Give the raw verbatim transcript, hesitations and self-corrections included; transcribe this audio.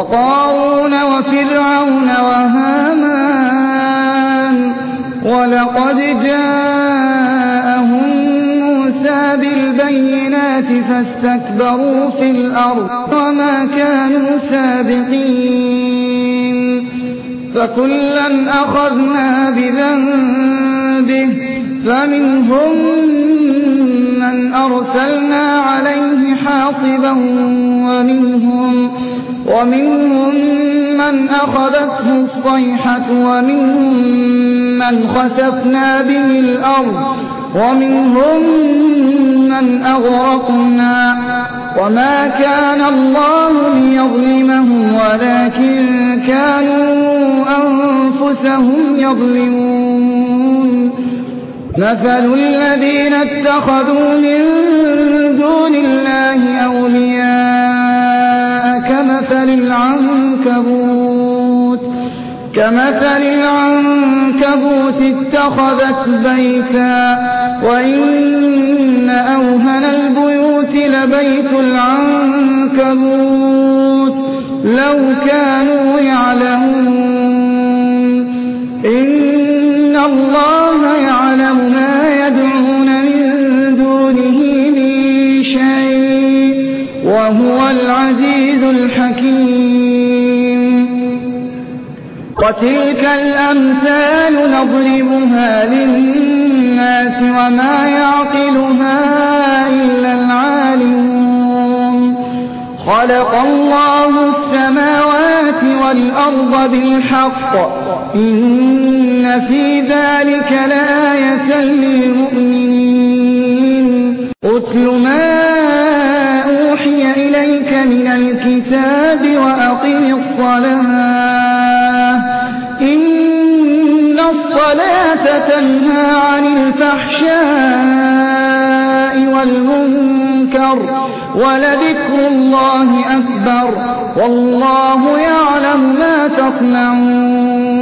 وقارون وفرعون وهامان ولقد جاءهم موسى بالبينات فاستكبروا في الأرض وما كانوا سابقين فكلا أخذنا بذنبه فمنهم من أرسلنا عليه حاصبا ومنهم, ومنهم من أخذته الصيحة ومنهم من خسفنا به الأرض ومنهم من أغرقنا وما كان الله ليظلمهم ولكن كانوا أنفسهم يظلمون مثل الذين اتخذوا من دون الله أولياء كمثل العنكبوت كمثل العنكبوت اتخذت بيتا وإن أوهن البيوت لبيت العنكبوت لو كانوا يعلمون إن الله يعلم ما يدعون من دونه من شيء وهو العزيز الحكيم وتلك الأمثال نضربها للناس وما يعقلها إلا العالمون خلق الله السماوات والأرض بالحق إن في ذلك لآية للمؤمنين أتل ما أوحي إليك من الكتاب وأقم الصلاة إن الصلاة تنهى عن الفحشاء والمنكر ولذكر الله أكبر والله يعلم ما تصنعون